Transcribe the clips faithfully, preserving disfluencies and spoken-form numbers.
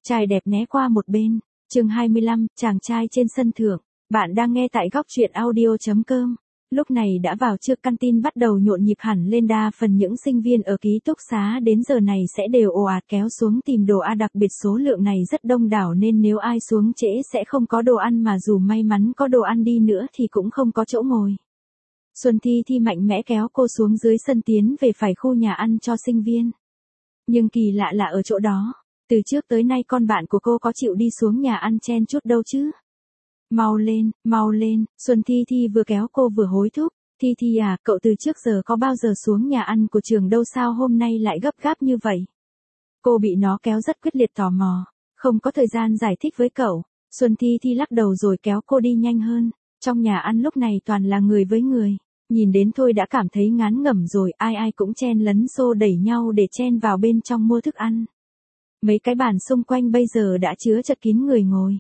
Trai đẹp né qua một bên. Chương hai mươi lăm, chàng trai trên sân thượng. Bạn đang nghe tại góc truyện audio chấm com. Lúc này đã vào trưa, căn tin bắt đầu nhộn nhịp hẳn lên, đa phần những sinh viên ở ký túc xá đến giờ này sẽ đều ồ ạt kéo xuống tìm đồ ăn, đặc biệt số lượng này rất đông đảo nên nếu ai xuống trễ sẽ không có đồ ăn, mà dù may mắn có đồ ăn đi nữa thì cũng không có chỗ ngồi. Xuân Thi Thi mạnh mẽ kéo cô xuống dưới sân tiến về phải khu nhà ăn cho sinh viên. Nhưng kỳ lạ là ở chỗ đó, từ trước tới nay con bạn của cô có chịu đi xuống nhà ăn chen chút đâu chứ. Mau lên, mau lên, Xuân Thi Thi vừa kéo cô vừa hối thúc. Thi Thi à, cậu từ trước giờ có bao giờ xuống nhà ăn của trường đâu, sao hôm nay lại gấp gáp như vậy? Cô bị nó kéo rất quyết liệt, tò mò, không có thời gian giải thích với cậu. Xuân Thi Thi lắc đầu rồi kéo cô đi nhanh hơn. Trong nhà ăn lúc này toàn là người với người, nhìn đến thôi đã cảm thấy ngán ngẩm rồi, ai ai cũng chen lấn xô đẩy nhau để chen vào bên trong mua thức ăn. Mấy cái bàn xung quanh bây giờ đã chứa chật kín người ngồi.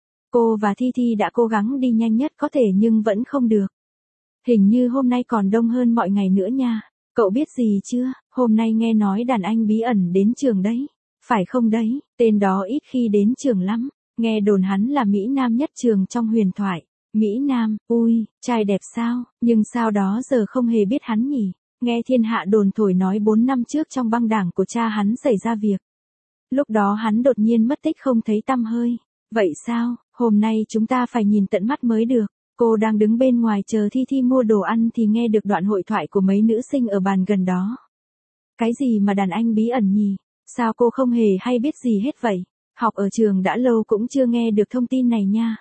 Cô và Thi Thi đã cố gắng đi nhanh nhất có thể nhưng vẫn không được. Hình như hôm nay còn đông hơn mọi ngày nữa nha. Cậu biết gì chưa, hôm nay nghe nói đàn anh bí ẩn đến trường đấy. Phải không đấy, tên đó ít khi đến trường lắm. Nghe đồn hắn là Mỹ Nam nhất trường trong huyền thoại. Mỹ Nam, ui, trai đẹp sao, nhưng sao đó giờ không hề biết hắn nhỉ. Nghe thiên hạ đồn thổi nói bốn năm trước trong băng đảng của cha hắn xảy ra việc. Lúc đó hắn đột nhiên mất tích không thấy tăm hơi. Vậy sao, hôm nay chúng ta phải nhìn tận mắt mới được. Cô đang đứng bên ngoài chờ Thi Thi mua đồ ăn thì nghe được đoạn hội thoại của mấy nữ sinh ở bàn gần đó. Cái gì mà đàn anh bí ẩn nhỉ? Sao cô không hề hay biết gì hết vậy? Học ở trường đã lâu cũng chưa nghe được thông tin này nha.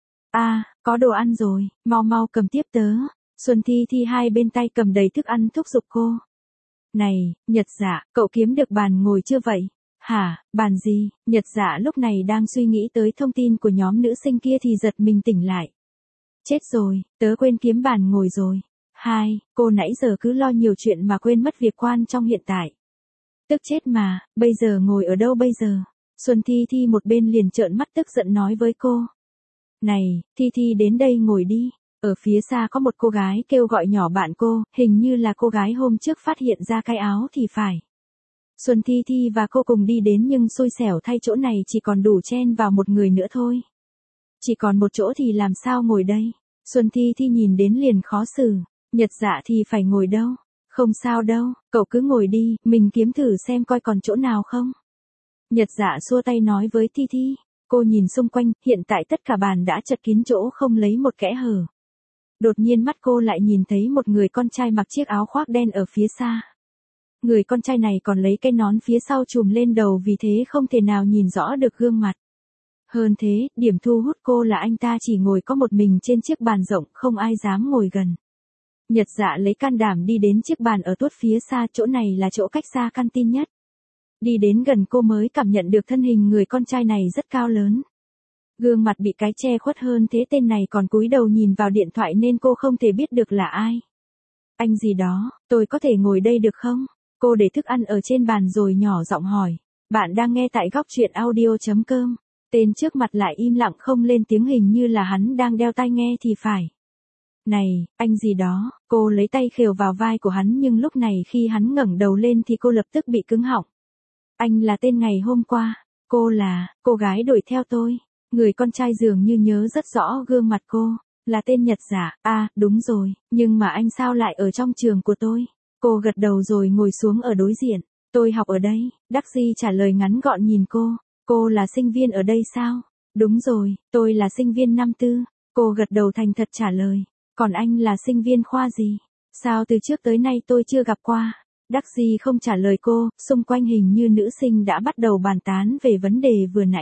À, có đồ ăn rồi, mau mau cầm tiếp tớ. Xuân Thi Thi hai bên tay cầm đầy thức ăn thúc giục cô. Này, Nhật Dạ, cậu kiếm được bàn ngồi chưa vậy? Hả, bàn gì? Nhật Dạ lúc này đang suy nghĩ tới thông tin của nhóm nữ sinh kia thì giật mình tỉnh lại. Chết rồi, tớ quên kiếm bàn ngồi rồi. Hai, cô nãy giờ cứ lo nhiều chuyện mà quên mất việc quan trong hiện tại. Tức chết mà, bây giờ ngồi ở đâu bây giờ? Xuân Thi Thi một bên liền trợn mắt tức giận nói với cô. Này, Thi Thi đến đây ngồi đi. Ở phía xa có một cô gái kêu gọi nhỏ bạn cô, hình như là cô gái hôm trước phát hiện ra cái áo thì phải. Xuân Thi Thi và cô cùng đi đến nhưng xui xẻo thay chỗ này chỉ còn đủ chen vào một người nữa thôi. Chỉ còn một chỗ thì làm sao ngồi đây? Xuân Thi Thi nhìn đến liền khó xử. Nhật Dạ thì phải ngồi đâu? Không sao đâu, cậu cứ ngồi đi, mình kiếm thử xem coi còn chỗ nào không. Nhật Dạ xua tay nói với Thi Thi. Cô nhìn xung quanh, hiện tại tất cả bàn đã chật kín chỗ không lấy một kẽ hở. Đột nhiên mắt cô lại nhìn thấy một người con trai mặc chiếc áo khoác đen ở phía xa. Người con trai này còn lấy cái nón phía sau trùm lên đầu, vì thế không thể nào nhìn rõ được gương mặt. Hơn thế, điểm thu hút cô là anh ta chỉ ngồi có một mình trên chiếc bàn rộng, không ai dám ngồi gần. Nhật Dạ lấy can đảm đi đến chiếc bàn ở tuốt phía xa, chỗ này là chỗ cách xa căn tin nhất. Đi đến gần cô mới cảm nhận được thân hình người con trai này rất cao lớn. Gương mặt bị cái che khuất, hơn thế tên này còn cúi đầu nhìn vào điện thoại nên cô không thể biết được là ai. Anh gì đó, tôi có thể ngồi đây được không? Cô để thức ăn ở trên bàn rồi nhỏ giọng hỏi. Bạn đang nghe tại góc truyện audio chấm com. Tên trước mặt lại im lặng không lên tiếng, hình như là hắn đang đeo tai nghe thì phải. Này, anh gì đó, cô lấy tay khều vào vai của hắn nhưng lúc này khi hắn ngẩng đầu lên thì cô lập tức bị cứng họng. Anh là tên ngày hôm qua, cô là, cô gái đuổi theo tôi. Người con trai dường như nhớ rất rõ gương mặt cô, là tên Nhật Dạ. À, đúng rồi, nhưng mà anh sao lại ở trong trường của tôi? Cô gật đầu rồi ngồi xuống ở đối diện. Tôi học ở đây, Đắc Di trả lời ngắn gọn nhìn cô. Cô là sinh viên ở đây sao? Đúng rồi, tôi là sinh viên năm tư. Cô gật đầu thành thật trả lời. Còn anh là sinh viên khoa gì? Sao từ trước tới nay tôi chưa gặp qua? Đắc Di không trả lời cô, xung quanh hình như nữ sinh đã bắt đầu bàn tán về vấn đề vừa nãy.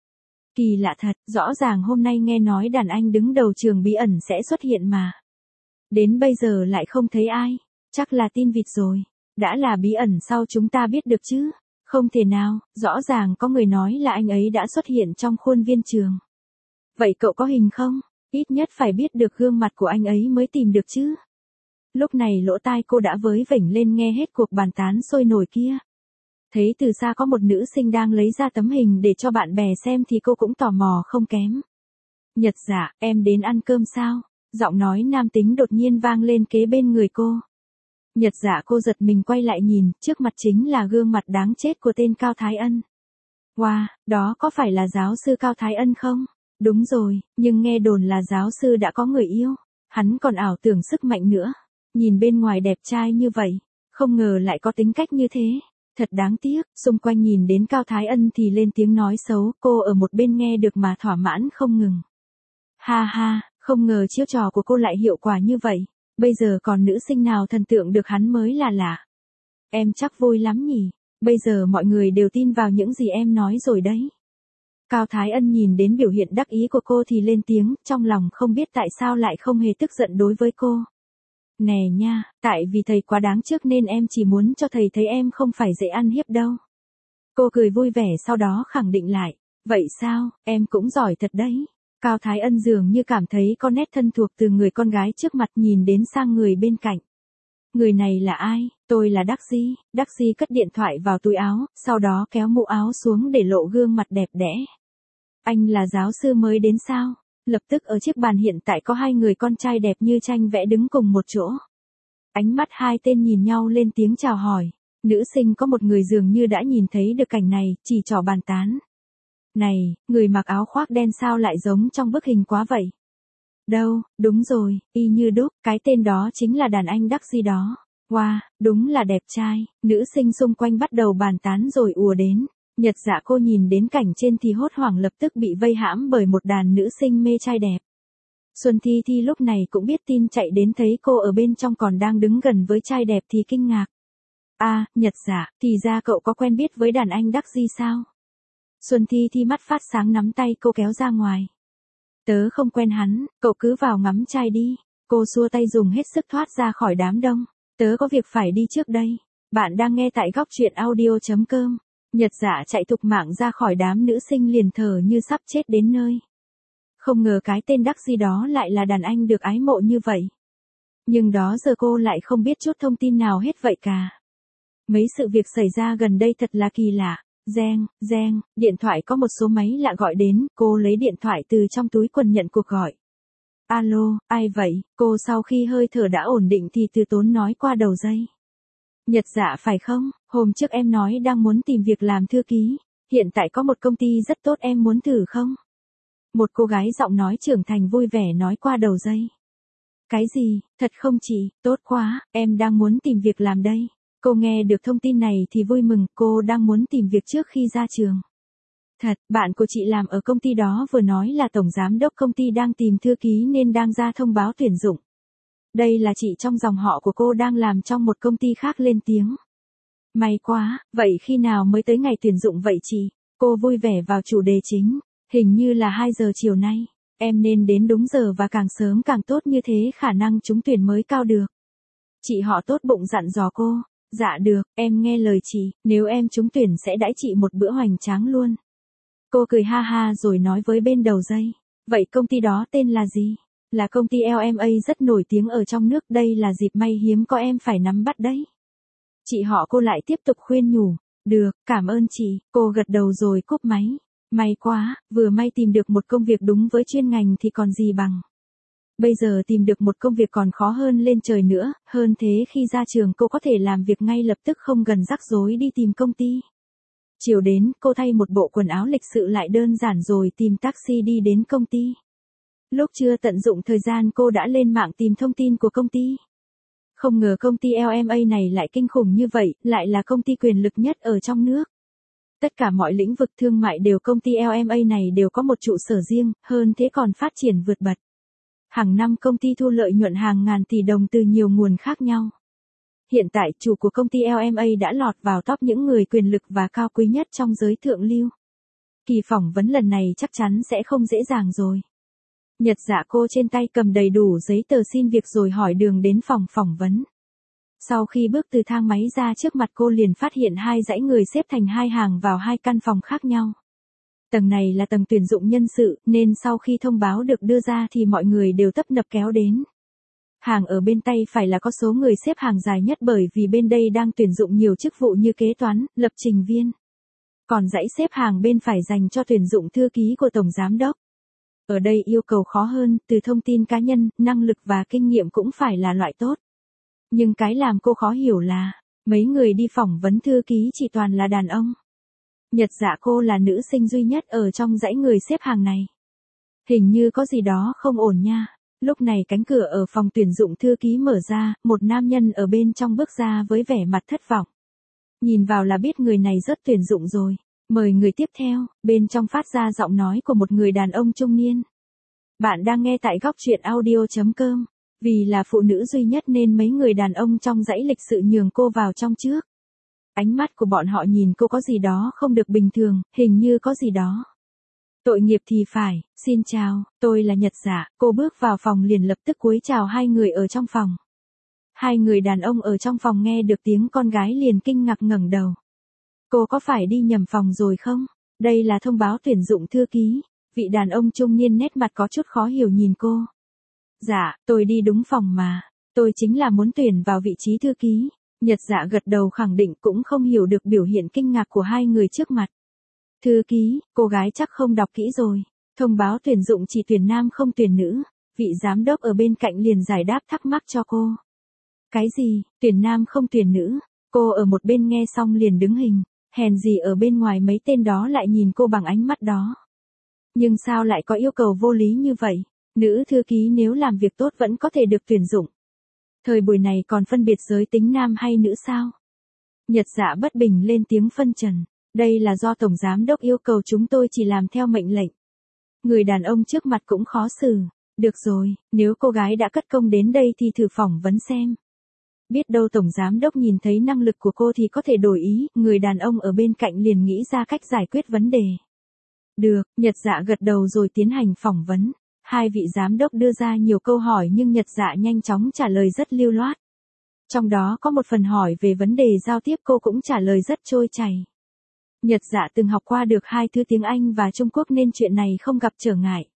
Kỳ lạ thật, rõ ràng hôm nay nghe nói đàn anh đứng đầu trường bí ẩn sẽ xuất hiện mà. Đến bây giờ lại không thấy ai, chắc là tin vịt rồi. Đã là bí ẩn sao chúng ta biết được chứ? Không thể nào, rõ ràng có người nói là anh ấy đã xuất hiện trong khuôn viên trường. Vậy cậu có hình không? Ít nhất phải biết được gương mặt của anh ấy mới tìm được chứ. Lúc này lỗ tai cô đã với vểnh lên nghe hết cuộc bàn tán sôi nổi kia. Thấy từ xa có một nữ sinh đang lấy ra tấm hình để cho bạn bè xem thì cô cũng tò mò không kém. Nhật Dạ, em đến ăn cơm sao? Giọng nói nam tính đột nhiên vang lên kế bên người cô. Nhật Dạ cô giật mình quay lại nhìn, trước mặt chính là gương mặt đáng chết của tên Cao Thái Ân. Wow, đó có phải là giáo sư Cao Thái Ân không? Đúng rồi, nhưng nghe đồn là giáo sư đã có người yêu. Hắn còn ảo tưởng sức mạnh nữa. Nhìn bên ngoài đẹp trai như vậy, không ngờ lại có tính cách như thế. Thật đáng tiếc, xung quanh nhìn đến Cao Thái Ân thì lên tiếng nói xấu, cô ở một bên nghe được mà thỏa mãn không ngừng. Ha ha, không ngờ chiêu trò của cô lại hiệu quả như vậy. Bây giờ còn nữ sinh nào thần tượng được hắn mới là lạ. Em chắc vui lắm nhỉ, bây giờ mọi người đều tin vào những gì em nói rồi đấy. Cao Thái Ân nhìn đến biểu hiện đắc ý của cô thì lên tiếng, trong lòng không biết tại sao lại không hề tức giận đối với cô. Nè nha, tại vì thầy quá đáng trước nên em chỉ muốn cho thầy thấy em không phải dễ ăn hiếp đâu. Cô cười vui vẻ sau đó khẳng định lại, vậy sao, em cũng giỏi thật đấy. Cao Thái Ân dường như cảm thấy có nét thân thuộc từ người con gái trước mặt nhìn đến sang người bên cạnh. Người này là ai? Tôi là Đắc Di. Đắc Di cất điện thoại vào túi áo, sau đó kéo mũ áo xuống để lộ gương mặt đẹp đẽ. Anh là giáo sư mới đến sao? Lập tức ở chiếc bàn hiện tại có hai người con trai đẹp như tranh vẽ đứng cùng một chỗ. Ánh mắt hai tên nhìn nhau lên tiếng chào hỏi. Nữ sinh có một người dường như đã nhìn thấy được cảnh này, chỉ trỏ bàn tán. Này, người mặc áo khoác đen sao lại giống trong bức hình quá vậy? Đâu, đúng rồi, y như đúc, cái tên đó chính là đàn anh Đắc Di đó. Wow, đúng là đẹp trai, nữ sinh xung quanh bắt đầu bàn tán rồi ùa đến. Nhật Dạ cô nhìn đến cảnh trên thì hốt hoảng lập tức bị vây hãm bởi một đàn nữ sinh mê trai đẹp. Xuân Thi Thi lúc này cũng biết tin chạy đến thấy cô ở bên trong còn đang đứng gần với trai đẹp thì kinh ngạc. À, Nhật Dạ, thì ra cậu có quen biết với đàn anh Đắc Di sao? Xuân Thi Thi mắt phát sáng nắm tay cô kéo ra ngoài. Tớ không quen hắn, cậu cứ vào ngắm trai đi. Cô xua tay dùng hết sức thoát ra khỏi đám đông. Tớ có việc phải đi trước đây. Bạn đang nghe tại góc truyện audio chấm com. Nhật Dạ chạy thục mạng ra khỏi đám nữ sinh liền thở như sắp chết đến nơi. Không ngờ cái tên Đắc Di đó lại là đàn anh được ái mộ như vậy. Nhưng đó giờ cô lại không biết chút thông tin nào hết vậy cả. Mấy sự việc xảy ra gần đây thật là kỳ lạ. Reng, reng, điện thoại có một số máy lạ gọi đến, cô lấy điện thoại từ trong túi quần nhận cuộc gọi. Alo, ai vậy? Cô sau khi hơi thở đã ổn định thì từ tốn nói qua đầu dây. Nhật Dạ phải không? Hôm trước em nói đang muốn tìm việc làm thư ký. Hiện tại có một công ty rất tốt em muốn thử không? Một cô gái giọng nói trưởng thành vui vẻ nói qua đầu dây. Cái gì? Thật không chị? Tốt quá, em đang muốn tìm việc làm đây. Cô nghe được thông tin này thì vui mừng, cô đang muốn tìm việc trước khi ra trường. Thật, bạn của chị làm ở công ty đó vừa nói là tổng giám đốc công ty đang tìm thư ký nên đang ra thông báo tuyển dụng. Đây là chị trong dòng họ của cô đang làm trong một công ty khác lên tiếng. May quá, vậy khi nào mới tới ngày tuyển dụng vậy chị? Cô vui vẻ vào chủ đề chính, hình như là hai giờ chiều nay. Em nên đến đúng giờ và càng sớm càng tốt như thế khả năng trúng tuyển mới cao được. Chị họ tốt bụng dặn dò cô. Dạ được, em nghe lời chị, nếu em trúng tuyển sẽ đãi chị một bữa hoành tráng luôn. Cô cười ha ha rồi nói với bên đầu dây. Vậy công ty đó tên là gì? Là công ty lờ em a rất nổi tiếng ở trong nước, đây là dịp may hiếm có em phải nắm bắt đấy. Chị họ cô lại tiếp tục khuyên nhủ. Được, cảm ơn chị, cô gật đầu rồi cúp máy. May quá, vừa may tìm được một công việc đúng với chuyên ngành thì còn gì bằng. Bây giờ tìm được một công việc còn khó hơn lên trời nữa, hơn thế khi ra trường cô có thể làm việc ngay lập tức không cần rắc rối đi tìm công ty. Chiều đến, cô thay một bộ quần áo lịch sự lại đơn giản rồi tìm taxi đi đến công ty. Lúc chưa tận dụng thời gian cô đã lên mạng tìm thông tin của công ty. Không ngờ công ty lờ em a này lại kinh khủng như vậy, lại là công ty quyền lực nhất ở trong nước. Tất cả mọi lĩnh vực thương mại đều công ty lờ em a này đều có một trụ sở riêng, hơn thế còn phát triển vượt bật. Hàng năm công ty thu lợi nhuận hàng ngàn tỷ đồng từ nhiều nguồn khác nhau. Hiện tại chủ của công ty lờ em a đã lọt vào top những người quyền lực và cao quý nhất trong giới thượng lưu. Kỳ phỏng vấn lần này chắc chắn sẽ không dễ dàng rồi. Nhật Dạ cô trên tay cầm đầy đủ giấy tờ xin việc rồi hỏi đường đến phòng phỏng vấn. Sau khi bước từ thang máy ra trước mặt cô liền phát hiện hai dãy người xếp thành hai hàng vào hai căn phòng khác nhau. Tầng này là tầng tuyển dụng nhân sự, nên sau khi thông báo được đưa ra thì mọi người đều tấp nập kéo đến. Hàng ở bên tay phải là có số người xếp hàng dài nhất bởi vì bên đây đang tuyển dụng nhiều chức vụ như kế toán, lập trình viên. Còn dãy xếp hàng bên phải dành cho tuyển dụng thư ký của tổng giám đốc. Ở đây yêu cầu khó hơn, từ thông tin cá nhân, năng lực và kinh nghiệm cũng phải là loại tốt. Nhưng cái làm cô khó hiểu là, mấy người đi phỏng vấn thư ký chỉ toàn là đàn ông. Nhật Dạ cô là nữ sinh duy nhất ở trong dãy người xếp hàng này. Hình như có gì đó không ổn nha. Lúc này cánh cửa ở phòng tuyển dụng thư ký mở ra, một nam nhân ở bên trong bước ra với vẻ mặt thất vọng. Nhìn vào là biết người này rớt tuyển dụng rồi. Mời người tiếp theo, bên trong phát ra giọng nói của một người đàn ông trung niên. Bạn đang nghe tại góc truyện audio.com. Vì là phụ nữ duy nhất nên mấy người đàn ông trong dãy lịch sự nhường cô vào trong trước. Ánh mắt của bọn họ nhìn cô có gì đó không được bình thường, hình như có gì đó. Tội nghiệp thì phải, xin chào, tôi là Nhật Dạ. Cô bước vào phòng liền lập tức cúi chào hai người ở trong phòng. Hai người đàn ông ở trong phòng nghe được tiếng con gái liền kinh ngạc ngẩng đầu. Cô có phải đi nhầm phòng rồi không? Đây là thông báo tuyển dụng thư ký. Vị đàn ông trung niên nét mặt có chút khó hiểu nhìn cô. Dạ, tôi đi đúng phòng mà. Tôi chính là muốn tuyển vào vị trí thư ký. Nhật Dạ gật đầu khẳng định cũng không hiểu được biểu hiện kinh ngạc của hai người trước mặt. Thư ký, cô gái chắc không đọc kỹ rồi. Thông báo tuyển dụng chỉ tuyển nam không tuyển nữ. Vị giám đốc ở bên cạnh liền giải đáp thắc mắc cho cô. Cái gì, tuyển nam không tuyển nữ? Cô ở một bên nghe xong liền đứng hình. Hèn gì ở bên ngoài mấy tên đó lại nhìn cô bằng ánh mắt đó. Nhưng sao lại có yêu cầu vô lý như vậy? Nữ thư ký nếu làm việc tốt vẫn có thể được tuyển dụng. Thời buổi này còn phân biệt giới tính nam hay nữ sao? Nhật Dạ bất bình lên tiếng phân trần. Đây là do Tổng Giám đốc yêu cầu chúng tôi chỉ làm theo mệnh lệnh. Người đàn ông trước mặt cũng khó xử. Được rồi, nếu cô gái đã cất công đến đây thì thử phỏng vấn xem. Biết đâu Tổng Giám đốc nhìn thấy năng lực của cô thì có thể đổi ý. Người đàn ông ở bên cạnh liền nghĩ ra cách giải quyết vấn đề. Được, Nhật Dạ gật đầu rồi tiến hành phỏng vấn. Hai vị giám đốc đưa ra nhiều câu hỏi nhưng Nhật Dạ nhanh chóng trả lời rất lưu loát. Trong đó có một phần hỏi về vấn đề giao tiếp cô cũng trả lời rất trôi chảy. Nhật Dạ từng học qua được hai thứ tiếng Anh và Trung Quốc nên chuyện này không gặp trở ngại.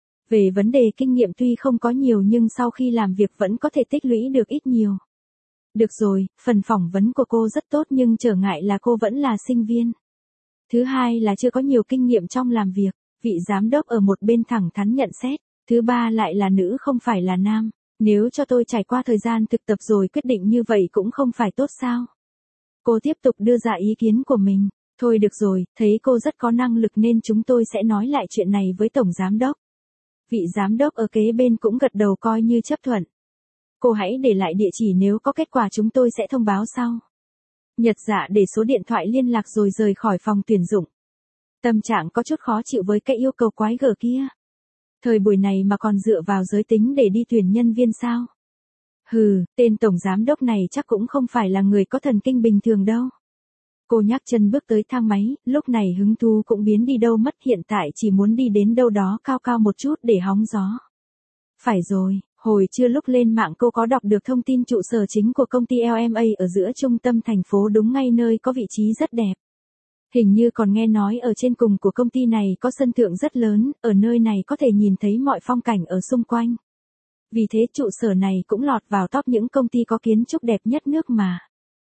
Về vấn đề kinh nghiệm tuy không có nhiều nhưng sau khi làm việc vẫn có thể tích lũy được ít nhiều. Được rồi, phần phỏng vấn của cô rất tốt nhưng trở ngại là cô vẫn là sinh viên. Thứ hai là chưa có nhiều kinh nghiệm trong làm việc. Vị giám đốc ở một bên thẳng thắn nhận xét. Thứ ba lại là nữ không phải là nam. Nếu cho tôi trải qua thời gian thực tập rồi quyết định như vậy cũng không phải tốt sao? Cô tiếp tục đưa ra ý kiến của mình. Thôi được rồi, thấy cô rất có năng lực nên chúng tôi sẽ nói lại chuyện này với Tổng Giám đốc. Vị giám đốc ở kế bên cũng gật đầu coi như chấp thuận. Cô hãy để lại địa chỉ nếu có kết quả chúng tôi sẽ thông báo sau. Nhật Dạ để số điện thoại liên lạc rồi rời khỏi phòng tuyển dụng. Tâm trạng có chút khó chịu với cái yêu cầu quái gở kia. Thời buổi này mà còn dựa vào giới tính để đi tuyển nhân viên sao? Hừ, tên tổng giám đốc này chắc cũng không phải là người có thần kinh bình thường đâu. Cô nhắc chân bước tới thang máy, lúc này hứng thú cũng biến đi đâu mất, hiện tại chỉ muốn đi đến đâu đó cao cao một chút để hóng gió. Phải rồi, hồi trưa lúc lên mạng cô có đọc được thông tin trụ sở chính của công ty lờ em a ở giữa trung tâm thành phố đúng ngay nơi có vị trí rất đẹp. Hình như còn nghe nói ở trên cùng của công ty này có sân thượng rất lớn, ở nơi này có thể nhìn thấy mọi phong cảnh ở xung quanh. Vì thế trụ sở này cũng lọt vào top những công ty có kiến trúc đẹp nhất nước mà.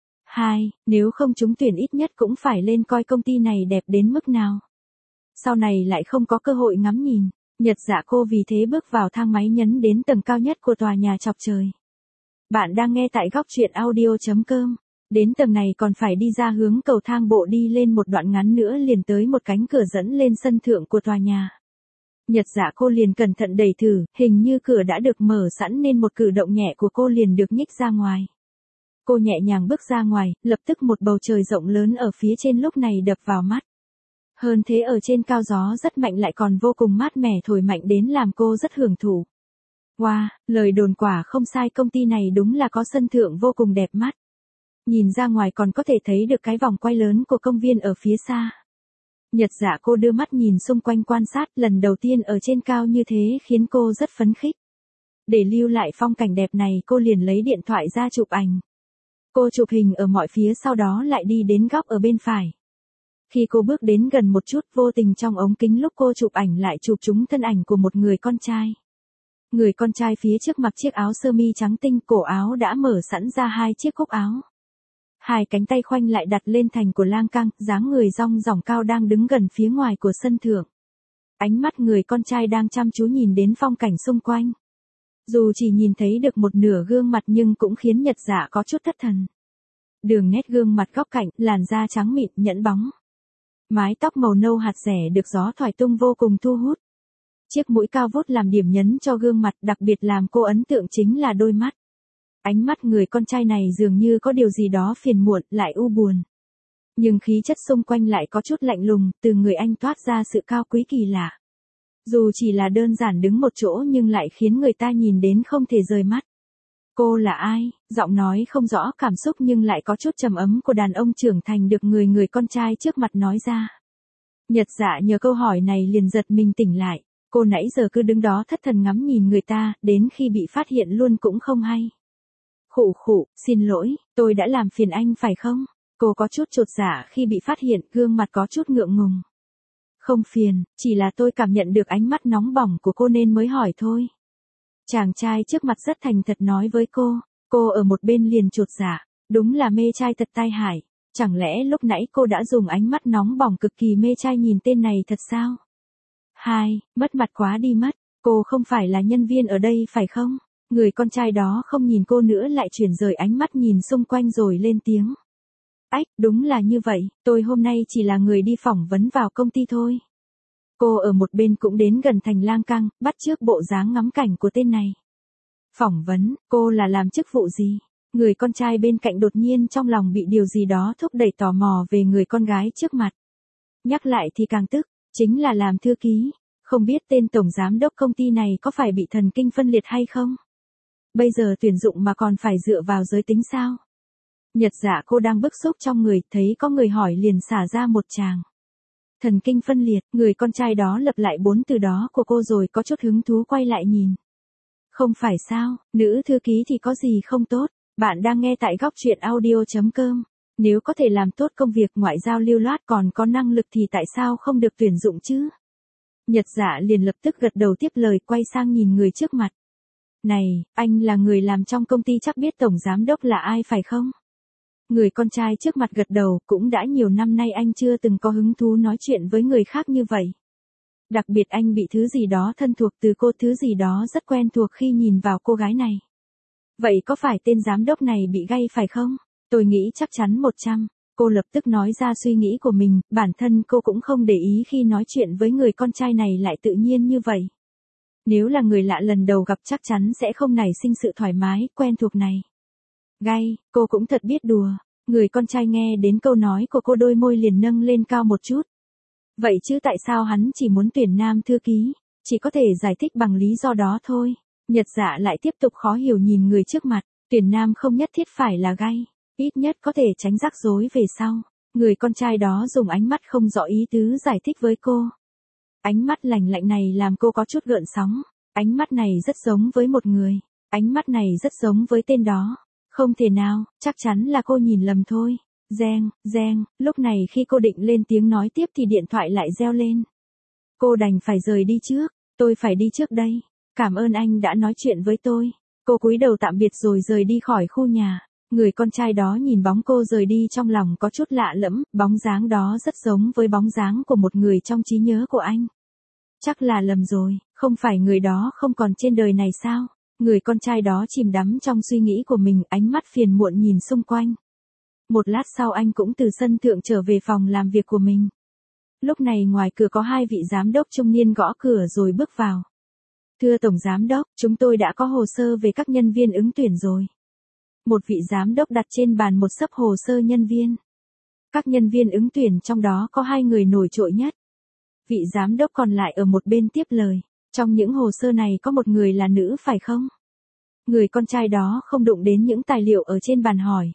Hai, nếu không trúng tuyển ít nhất cũng phải lên coi công ty này đẹp đến mức nào. Sau này lại không có cơ hội ngắm nhìn. Nhật Dạ cô vì thế bước vào thang máy nhấn đến tầng cao nhất của tòa nhà chọc trời. Bạn đang nghe tại góc truyện audio.com. Đến tầng này còn phải đi ra hướng cầu thang bộ đi lên một đoạn ngắn nữa liền tới một cánh cửa dẫn lên sân thượng của tòa nhà. Nhật Dạ cô liền cẩn thận đẩy thử, hình như cửa đã được mở sẵn nên một cử động nhẹ của cô liền được nhích ra ngoài. Cô nhẹ nhàng bước ra ngoài, lập tức một bầu trời rộng lớn ở phía trên lúc này đập vào mắt. Hơn thế ở trên cao gió rất mạnh lại còn vô cùng mát mẻ thổi mạnh đến làm cô rất hưởng thụ. Wow, lời đồn quả không sai, công ty này đúng là có sân thượng vô cùng đẹp mắt. Nhìn ra ngoài còn có thể thấy được cái vòng quay lớn của công viên ở phía xa. Nhật Dạ cô đưa mắt nhìn xung quanh quan sát, lần đầu tiên ở trên cao như thế khiến cô rất phấn khích. Để lưu lại phong cảnh đẹp này cô liền lấy điện thoại ra chụp ảnh. Cô chụp hình ở mọi phía sau đó lại đi đến góc ở bên phải. Khi cô bước đến gần một chút vô tình trong ống kính lúc cô chụp ảnh lại chụp trúng thân ảnh của một người con trai. Người con trai phía trước mặc chiếc áo sơ mi trắng tinh, cổ áo đã mở sẵn ra hai chiếc cúc áo. Hai cánh tay khoanh lại đặt lên thành của lang cang, dáng người rong ròng cao đang đứng gần phía ngoài của sân thượng. Ánh mắt người con trai đang chăm chú nhìn đến phong cảnh xung quanh. Dù chỉ nhìn thấy được một nửa gương mặt nhưng cũng khiến Nhật Dạ có chút thất thần. Đường nét gương mặt góc cạnh, làn da trắng mịn nhẵn bóng. Mái tóc màu nâu hạt rẻ được gió thổi tung vô cùng thu hút. Chiếc mũi cao vút làm điểm nhấn cho gương mặt, đặc biệt làm cô ấn tượng chính là đôi mắt. Ánh mắt người con trai này dường như có điều gì đó phiền muộn, lại u buồn. Nhưng khí chất xung quanh lại có chút lạnh lùng, từ người anh toát ra sự cao quý kỳ lạ. Dù chỉ là đơn giản đứng một chỗ nhưng lại khiến người ta nhìn đến không thể rời mắt. Cô là ai? Giọng nói không rõ cảm xúc nhưng lại có chút trầm ấm của đàn ông trưởng thành được người người con trai trước mặt nói ra. Nhật Dạ nhờ câu hỏi này liền giật mình tỉnh lại. Cô nãy giờ cứ đứng đó thất thần ngắm nhìn người ta, đến khi bị phát hiện luôn cũng không hay. Khụ khụ, xin lỗi, tôi đã làm phiền anh phải không? Cô có chút chột dạ khi bị phát hiện, gương mặt có chút ngượng ngùng. Không phiền, chỉ là tôi cảm nhận được ánh mắt nóng bỏng của cô nên mới hỏi thôi. Chàng trai trước mặt rất thành thật nói với cô, cô ở một bên liền chột dạ, đúng là mê trai thật tai hại, chẳng lẽ lúc nãy cô đã dùng ánh mắt nóng bỏng cực kỳ mê trai nhìn tên này thật sao? Hai, mất mặt quá đi mất, cô không phải là nhân viên ở đây phải không? Người con trai đó không nhìn cô nữa lại chuyển rời ánh mắt nhìn xung quanh rồi lên tiếng. Ách, đúng là như vậy, tôi hôm nay chỉ là người đi phỏng vấn vào công ty thôi. Cô ở một bên cũng đến gần thành lang cang, bắt chước bộ dáng ngắm cảnh của tên này. Phỏng vấn, cô là làm chức vụ gì? Người con trai bên cạnh đột nhiên trong lòng bị điều gì đó thúc đẩy tò mò về người con gái trước mặt. Nhắc lại thì càng tức, chính là làm thư ký. Không biết tên tổng giám đốc công ty này có phải bị thần kinh phân liệt hay không? Bây giờ tuyển dụng mà còn phải dựa vào giới tính sao? Nhật Dạ cô đang bức xúc trong người, thấy có người hỏi liền xả ra một tràng. Thần kinh phân liệt, người con trai đó lặp lại bốn từ đó của cô rồi có chút hứng thú quay lại nhìn. Không phải sao, nữ thư ký thì có gì không tốt, bạn đang nghe tại góc truyện audio chấm com. Nếu có thể làm tốt công việc ngoại giao lưu loát còn có năng lực thì tại sao không được tuyển dụng chứ? Nhật Dạ liền lập tức gật đầu tiếp lời quay sang nhìn người trước mặt. Này, anh là người làm trong công ty chắc biết tổng giám đốc là ai phải không? Người con trai trước mặt gật đầu, cũng đã nhiều năm nay anh chưa từng có hứng thú nói chuyện với người khác như vậy. Đặc biệt anh bị thứ gì đó thân thuộc từ cô, thứ gì đó rất quen thuộc khi nhìn vào cô gái này. Vậy có phải tên giám đốc này bị gay phải không? Tôi nghĩ chắc chắn một trăm. Cô lập tức nói ra suy nghĩ của mình, bản thân cô cũng không để ý khi nói chuyện với người con trai này lại tự nhiên như vậy. Nếu là người lạ lần đầu gặp chắc chắn sẽ không nảy sinh sự thoải mái, quen thuộc này. Gay, cô cũng thật biết đùa. Người con trai nghe đến câu nói của cô đôi môi liền nâng lên cao một chút. Vậy chứ tại sao hắn chỉ muốn tuyển nam thư ký? Chỉ có thể giải thích bằng lý do đó thôi. Nhật Dạ lại tiếp tục khó hiểu nhìn người trước mặt. Tuyển nam không nhất thiết phải là gay. Ít nhất có thể tránh rắc rối về sau. Người con trai đó dùng ánh mắt không rõ ý tứ giải thích với cô. Ánh mắt lạnh lạnh này làm cô có chút gợn sóng. Ánh mắt này rất giống với một người. Ánh mắt này rất giống với tên đó. Không thể nào, chắc chắn là cô nhìn lầm thôi. Reng, reng, lúc này khi cô định lên tiếng nói tiếp thì điện thoại lại reo lên. Cô đành phải rời đi trước, tôi phải đi trước đây. Cảm ơn anh đã nói chuyện với tôi. Cô cúi đầu tạm biệt rồi rời đi khỏi khu nhà. Người con trai đó nhìn bóng cô rời đi trong lòng có chút lạ lẫm, bóng dáng đó rất giống với bóng dáng của một người trong trí nhớ của anh. Chắc là lầm rồi, không phải người đó không còn trên đời này sao? Người con trai đó chìm đắm trong suy nghĩ của mình, ánh mắt phiền muộn nhìn xung quanh. Một lát sau anh cũng từ sân thượng trở về phòng làm việc của mình. Lúc này ngoài cửa có hai vị giám đốc trung niên gõ cửa rồi bước vào. Thưa Tổng Giám đốc, chúng tôi đã có hồ sơ về các nhân viên ứng tuyển rồi. Một vị giám đốc đặt trên bàn một xấp hồ sơ nhân viên. Các nhân viên ứng tuyển trong đó có hai người nổi trội nhất. Vị giám đốc còn lại ở một bên tiếp lời. Trong những hồ sơ này có một người là nữ phải không? Người con trai đó không đụng đến những tài liệu ở trên bàn hỏi.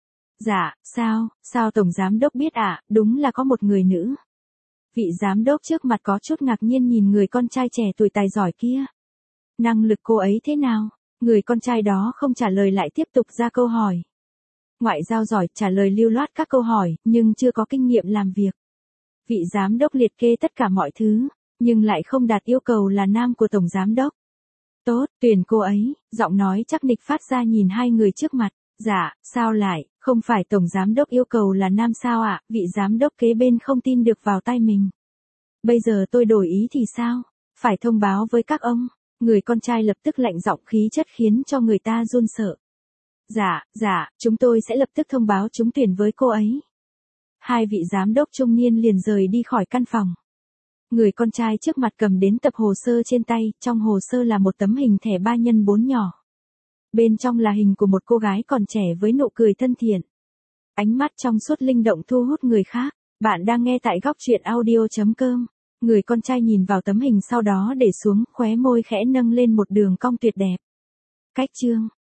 Dạ, sao, sao Tổng Giám đốc biết ạ, à? Đúng là có một người nữ. Vị giám đốc trước mặt có chút ngạc nhiên nhìn người con trai trẻ tuổi tài giỏi kia. Năng lực cô ấy thế nào? Người con trai đó không trả lời lại tiếp tục ra câu hỏi. Ngoại giao giỏi, trả lời lưu loát các câu hỏi, nhưng chưa có kinh nghiệm làm việc. Vị giám đốc liệt kê tất cả mọi thứ, nhưng lại không đạt yêu cầu là nam của Tổng Giám đốc. Tốt, tuyển cô ấy, giọng nói chắc nịch phát ra nhìn hai người trước mặt. Dạ, sao lại, không phải Tổng Giám đốc yêu cầu là nam sao ạ? À? Vị giám đốc kế bên không tin được vào tai mình. Bây giờ tôi đổi ý thì sao? Phải thông báo với các ông. Người con trai lập tức lạnh giọng khí chất khiến cho người ta run sợ. Dạ, dạ, chúng tôi sẽ lập tức thông báo trúng tuyển với cô ấy. Hai vị giám đốc trung niên liền rời đi khỏi căn phòng. Người con trai trước mặt cầm đến tập hồ sơ trên tay, trong hồ sơ là một tấm hình thẻ ba nhân bốn nhỏ. Bên trong là hình của một cô gái còn trẻ với nụ cười thân thiện. Ánh mắt trong suốt linh động thu hút người khác. Bạn đang nghe tại góc truyện audio chấm com. Người con trai nhìn vào tấm hình sau đó để xuống, khóe môi khẽ nâng lên một đường cong tuyệt đẹp. Cách chương.